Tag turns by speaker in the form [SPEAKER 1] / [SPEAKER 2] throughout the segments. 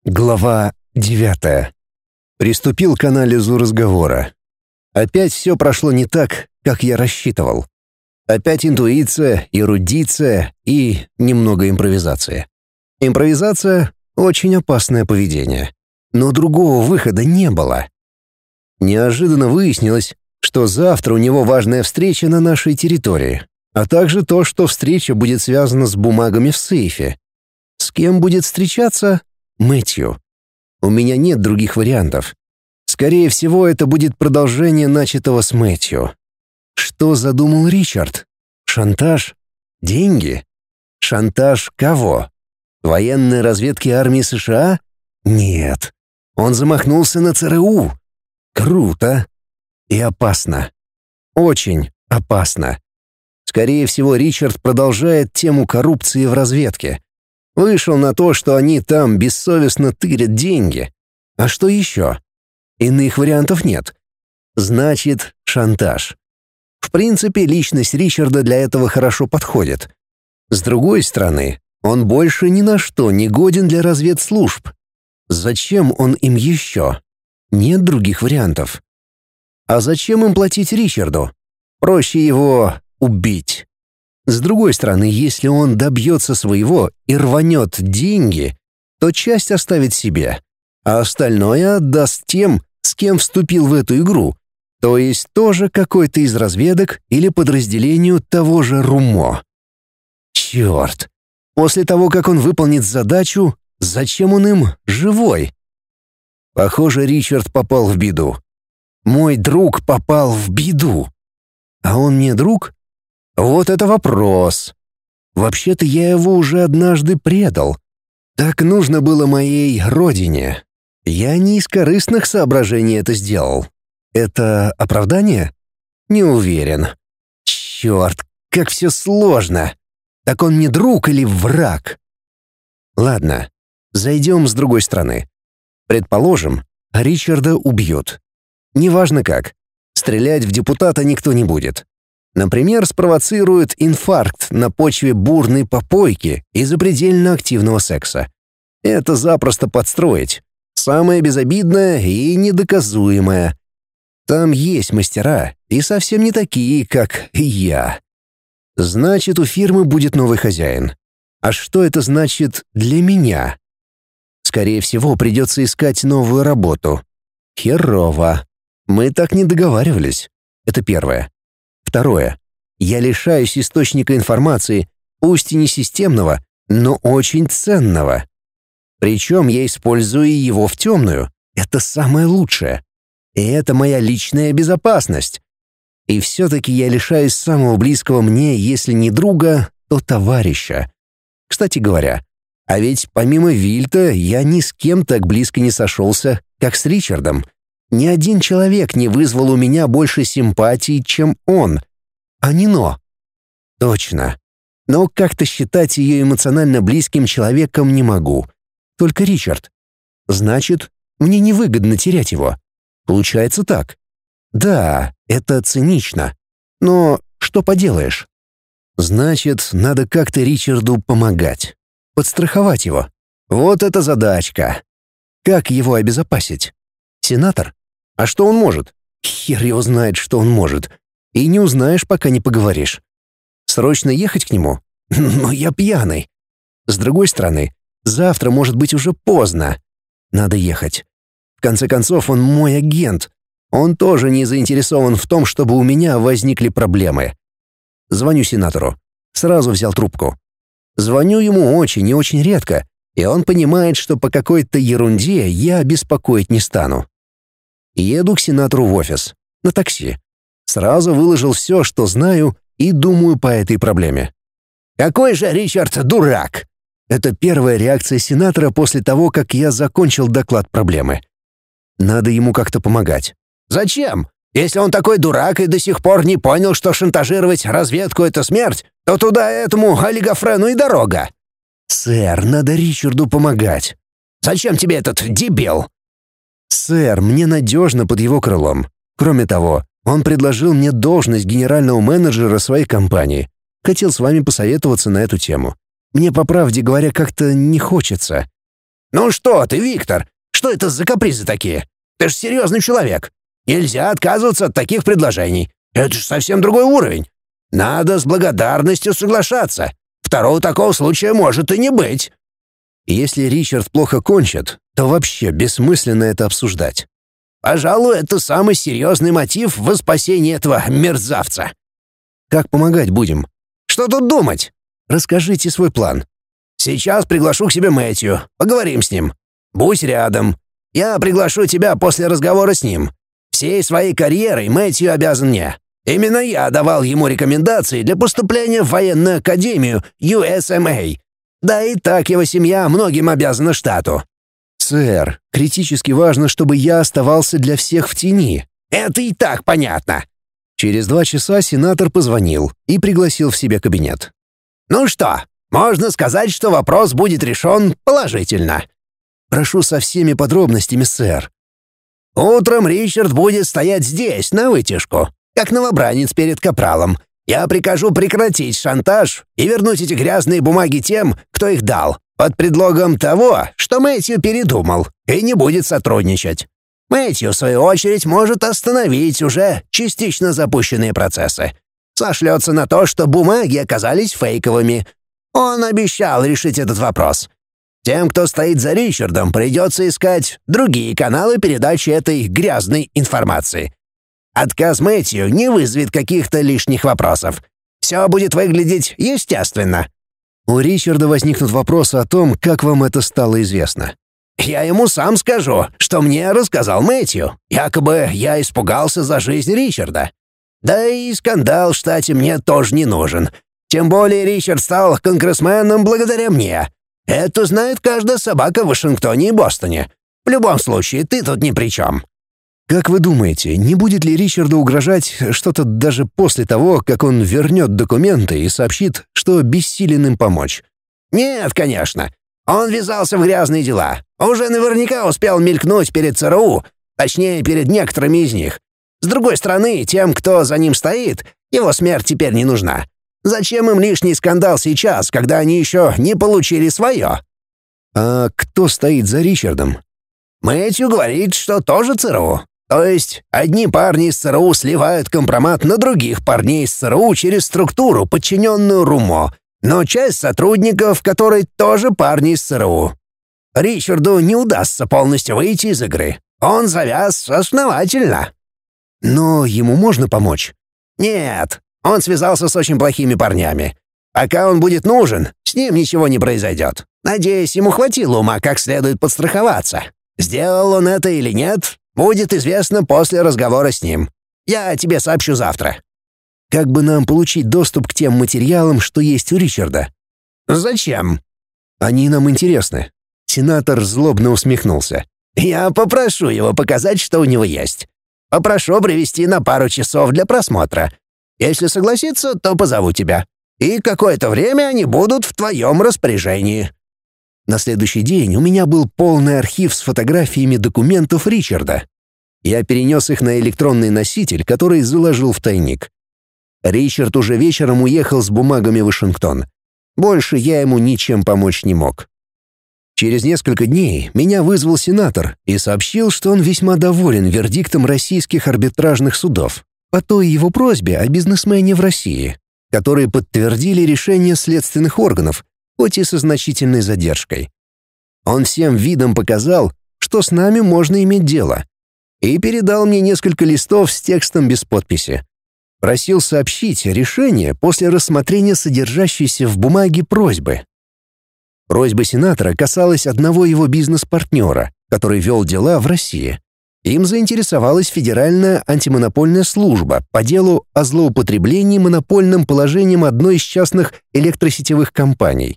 [SPEAKER 1] Глава 9. Приступил к анализу разговора. Опять все прошло не так, как я рассчитывал. Опять интуиция, эрудиция и немного импровизации. Импровизация — очень опасное поведение. Но другого выхода не было. Неожиданно выяснилось, что завтра у него важная встреча на нашей территории, а также то, что встреча будет связана с бумагами в сейфе. С кем будет встречаться? Мэтью. У меня нет других вариантов. Скорее всего, это будет продолжение начатого с Мэтью. Что задумал Ричард? Шантаж? Деньги? Шантаж кого? Военной разведки армии США? Нет. Он замахнулся на ЦРУ. Круто. И опасно. Очень опасно. Скорее всего, Ричард продолжает тему коррупции в разведке. Вышел на то, что они там бессовестно тырят деньги. А что еще? Иных вариантов нет. Значит, шантаж. В принципе, личность Ричарда для этого хорошо подходит. С другой стороны, он больше ни на что не годен для разведслужб. Зачем он им еще? Нет других вариантов. А зачем им платить Ричарду? Проще его убить. С другой стороны, если он добьется своего и рванет деньги, то часть оставит себе, а остальное отдаст тем, с кем вступил в эту игру, то есть тоже какой-то из разведок или подразделению того же РУМО. Черт! После того, как он выполнит задачу, зачем он им живой? Похоже, Ричард попал в беду. Мой друг попал в беду. А он мне друг? Вот это вопрос. Вообще-то я его уже однажды предал. Так нужно было моей родине. Я не из корыстных соображений это сделал. Это оправдание? Не уверен. Черт, как все сложно. Так он мне друг или враг? Ладно, зайдем с другой стороны. Предположим, Ричарда убьют. Неважно как. Стрелять в депутата никто не будет. Например, спровоцирует инфаркт на почве бурной попойки и запредельно активного секса. Это запросто подстроить. Самое безобидное и недоказуемое. Там есть мастера, и совсем не такие, как я. Значит, у фирмы будет новый хозяин. А что это значит для меня? Скорее всего, придется искать новую работу. Херово. Мы так не договаривались. Это первое. Второе. Я лишаюсь источника информации, пусть и не системного, но очень ценного. Причем я использую его в темную. Это самое лучшее. И это моя личная безопасность. И все-таки я лишаюсь самого близкого мне, если не друга, то товарища. Кстати говоря, а ведь помимо Вильта я ни с кем так близко не сошелся, как с Ричардом. Ни один человек не вызвал у меня больше симпатий, чем он. А Нино. Точно. Но как-то считать ее эмоционально близким человеком не могу. Только Ричард. Значит, мне невыгодно терять его. Получается так. Да, это цинично. Но что поделаешь? Значит, надо как-то Ричарду помогать. Подстраховать его. Вот это задачка. Как его обезопасить? Сенатор? А что он может? Хер его знает, что он может. И не узнаешь, пока не поговоришь. Срочно ехать к нему? Но я пьяный. С другой стороны, завтра может быть уже поздно. Надо ехать. В конце концов, он мой агент. Он тоже не заинтересован в том, чтобы у меня возникли проблемы. Звоню сенатору. Сразу взял трубку. Звоню ему очень и очень редко, и он понимает, что по какой-то ерунде я беспокоить не стану. Еду к сенатору в офис. На такси. Сразу выложил все, что знаю, и думаю по этой проблеме. «Какой же Ричард дурак!» Это первая реакция сенатора после того, как я закончил доклад проблемы. Надо ему как-то помогать. «Зачем? Если он такой дурак и до сих пор не понял, что шантажировать разведку — это смерть, то туда этому олигофрену и дорога». «Сэр, надо Ричарду помогать». «Зачем тебе этот дебил?» «Сэр, мне надежно под его крылом. Кроме того, он предложил мне должность генерального менеджера своей компании. Хотел с вами посоветоваться на эту тему. Мне, по правде говоря, как-то не хочется.
[SPEAKER 2] «Ну что ты, Виктор? Что это за капризы такие? Ты же серьезный человек. Нельзя отказываться от таких предложений. Это же совсем другой уровень. Надо с благодарностью соглашаться. Второго такого случая может и не быть».
[SPEAKER 1] Если Ричард плохо кончит, то вообще бессмысленно это обсуждать.
[SPEAKER 2] «Пожалуй, это самый серьезный мотив во спасении этого мерзавца».
[SPEAKER 1] Как помогать будем?
[SPEAKER 2] «Что тут думать?
[SPEAKER 1] Расскажите свой план».
[SPEAKER 2] Сейчас приглашу к себе Мэтью. Поговорим с ним. Будь рядом. Я приглашу тебя после разговора с ним. Всей своей карьерой Мэтью обязан мне. Именно я давал ему рекомендации для поступления в военную академию USMA. Да и так его семья многим обязана штату».
[SPEAKER 1] «Сэр, критически важно, чтобы я оставался для всех в тени».
[SPEAKER 2] «Это и так понятно».
[SPEAKER 1] Через 2 часа сенатор позвонил и пригласил в себе кабинет.
[SPEAKER 2] «Ну что, можно сказать, что вопрос будет решен положительно».
[SPEAKER 1] «Прошу со всеми подробностями, сэр».
[SPEAKER 2] «Утром Ричард будет стоять здесь, на вытяжку, как новобранец перед капралом. Я прикажу прекратить шантаж и вернуть эти грязные бумаги тем, кто их дал, под предлогом того, что Мэтью передумал и не будет сотрудничать. Мэтью, в свою очередь, может остановить уже частично запущенные процессы. Сошлется на то, что бумаги оказались фейковыми. Он обещал решить этот вопрос. Тем, кто стоит за Ричардом, придется искать другие каналы передачи этой грязной информации. Отказ Мэтью не вызовет каких-то лишних вопросов. Все будет выглядеть естественно».
[SPEAKER 1] У Ричарда возникнут вопросы о том, как вам это стало известно.
[SPEAKER 2] «Я ему сам скажу, что мне рассказал Мэтью. Якобы я испугался за жизнь Ричарда. Да и скандал в штате мне тоже не нужен. Тем более Ричард стал конгрессменом благодаря мне. Это знает каждая собака в Вашингтоне и Бостоне. В любом случае, ты тут ни при чем».
[SPEAKER 1] Как вы думаете, не будет ли Ричарду угрожать что-то даже после того, как он вернет документы и сообщит, что бессилен им помочь?
[SPEAKER 2] «Нет, конечно. Он ввязался в грязные дела. Уже наверняка успел мелькнуть перед ЦРУ, точнее, перед некоторыми из них. С другой стороны, тем, кто за ним стоит, его смерть теперь не нужна. Зачем им лишний скандал сейчас, когда они еще не получили свое?»
[SPEAKER 1] «А кто стоит за Ричардом?»
[SPEAKER 2] «Мэтью говорит, что тоже ЦРУ. То есть одни парни из ЦРУ сливают компромат на других парней из ЦРУ через структуру, подчиненную РУМО, но часть сотрудников, которые тоже парни из ЦРУ. Ричарду не удастся полностью выйти из игры. Он завяз основательно».
[SPEAKER 1] «Но ему можно помочь?»
[SPEAKER 2] «Нет, он связался с очень плохими парнями. Пока он будет нужен, с ним ничего не произойдет. Надеюсь, ему хватило ума как следует подстраховаться. Сделал он это или нет, будет известно после разговора с ним. Я тебе сообщу завтра».
[SPEAKER 1] «Как бы нам получить доступ к тем материалам, что есть у Ричарда?»
[SPEAKER 2] «Зачем?»
[SPEAKER 1] «Они нам интересны». Сенатор злобно усмехнулся.
[SPEAKER 2] «Я попрошу его показать, что у него есть. Попрошу привести на пару часов для просмотра. Если согласится, то позову тебя. И какое-то время они будут в твоем распоряжении».
[SPEAKER 1] На следующий день у меня был полный архив с фотографиями документов Ричарда. Я перенес их на электронный носитель, который заложил в тайник. Ричард уже вечером уехал с бумагами в Вашингтон. Больше я ему ничем помочь не мог. Через несколько дней меня вызвал сенатор и сообщил, что он весьма доволен вердиктом российских арбитражных судов по той его просьбе о бизнесмене в России, которые подтвердили решение следственных органов, хоть и со значительной задержкой. Он всем видом показал, что с нами можно иметь дело, и передал мне несколько листов с текстом без подписи. Просил сообщить решение после рассмотрения содержащейся в бумаге просьбы. Просьба сенатора касалась одного его бизнес-партнера, который вел дела в России. Им заинтересовалась Федеральная антимонопольная служба по делу о злоупотреблении монопольным положением одной из частных электросетевых компаний.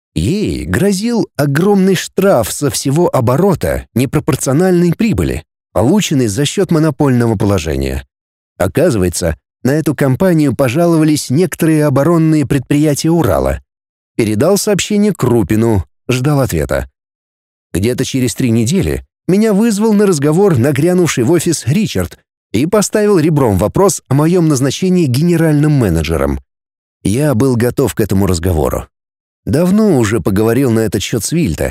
[SPEAKER 1] Ей грозил огромный штраф со всего оборота непропорциональной прибыли, полученной за счет монопольного положения. Оказывается, на эту компанию пожаловались некоторые оборонные предприятия Урала. Передал сообщение Крупину, ждал ответа. Где-то через 3 недели меня вызвал на разговор нагрянувший в офис Ричард и поставил ребром вопрос о моем назначении генеральным менеджером. Я был готов к этому разговору. Давно уже поговорил на этот счет с Вильто.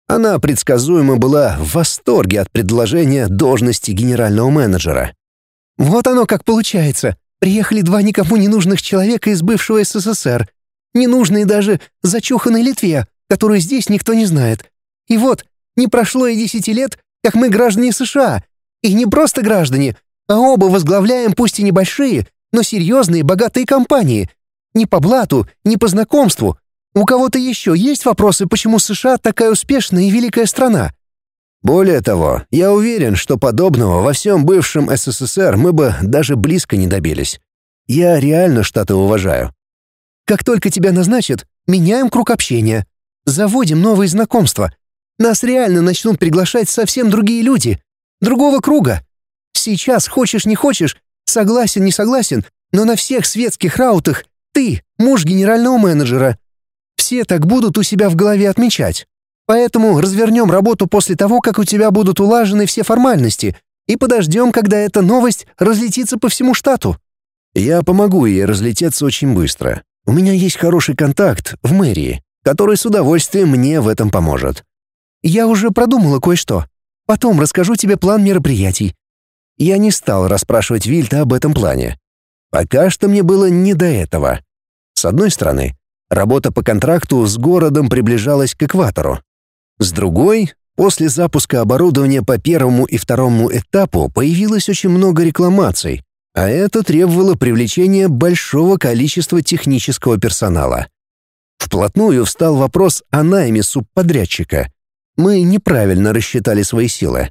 [SPEAKER 1] Она предсказуемо была в восторге от предложения должности генерального менеджера.
[SPEAKER 3] «Вот оно как получается. Приехали два никому не нужных человека из бывшего СССР. Ненужные даже зачуханной Литве, которую здесь никто не знает. И вот, не прошло и 10 лет, как мы граждане США. И не просто граждане, а оба возглавляем пусть и небольшие, но серьезные богатые компании. Не по блату, не по знакомству. У кого-то еще есть вопросы, почему США такая успешная и великая страна?»
[SPEAKER 1] Более того, я уверен, что подобного во всем бывшем СССР мы бы даже близко не добились. Я реально Штаты уважаю.
[SPEAKER 3] «Как только тебя назначат, меняем круг общения. Заводим новые знакомства. Нас реально начнут приглашать совсем другие люди. Другого круга. Сейчас, хочешь не хочешь, согласен не согласен, но на всех светских раутах ты муж генерального менеджера. Все так будут у себя в голове отмечать. Поэтому развернем работу после того, как у тебя будут улажены все формальности, и подождем, когда эта новость разлетится по всему штату».
[SPEAKER 1] Я помогу ей разлететься очень быстро. У меня есть хороший контакт в мэрии, который с удовольствием мне в этом поможет.
[SPEAKER 3] «Я уже продумала кое-что. Потом расскажу тебе план мероприятий».
[SPEAKER 1] Я не стал расспрашивать Вильта об этом плане. Пока что мне было не до этого. С одной стороны, работа по контракту с городом приближалась к экватору. С другой, после запуска оборудования по первому и второму этапу появилось очень много рекламаций, а это требовало привлечения большого количества технического персонала. Вплотную встал вопрос о найме субподрядчика. Мы неправильно рассчитали свои силы.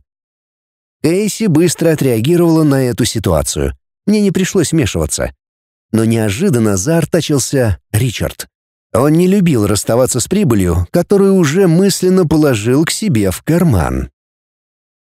[SPEAKER 1] Кейси быстро отреагировала на эту ситуацию. Мне не пришлось вмешиваться. Но неожиданно заортачился Ричард. Он не любил расставаться с прибылью, которую уже мысленно положил к себе в карман.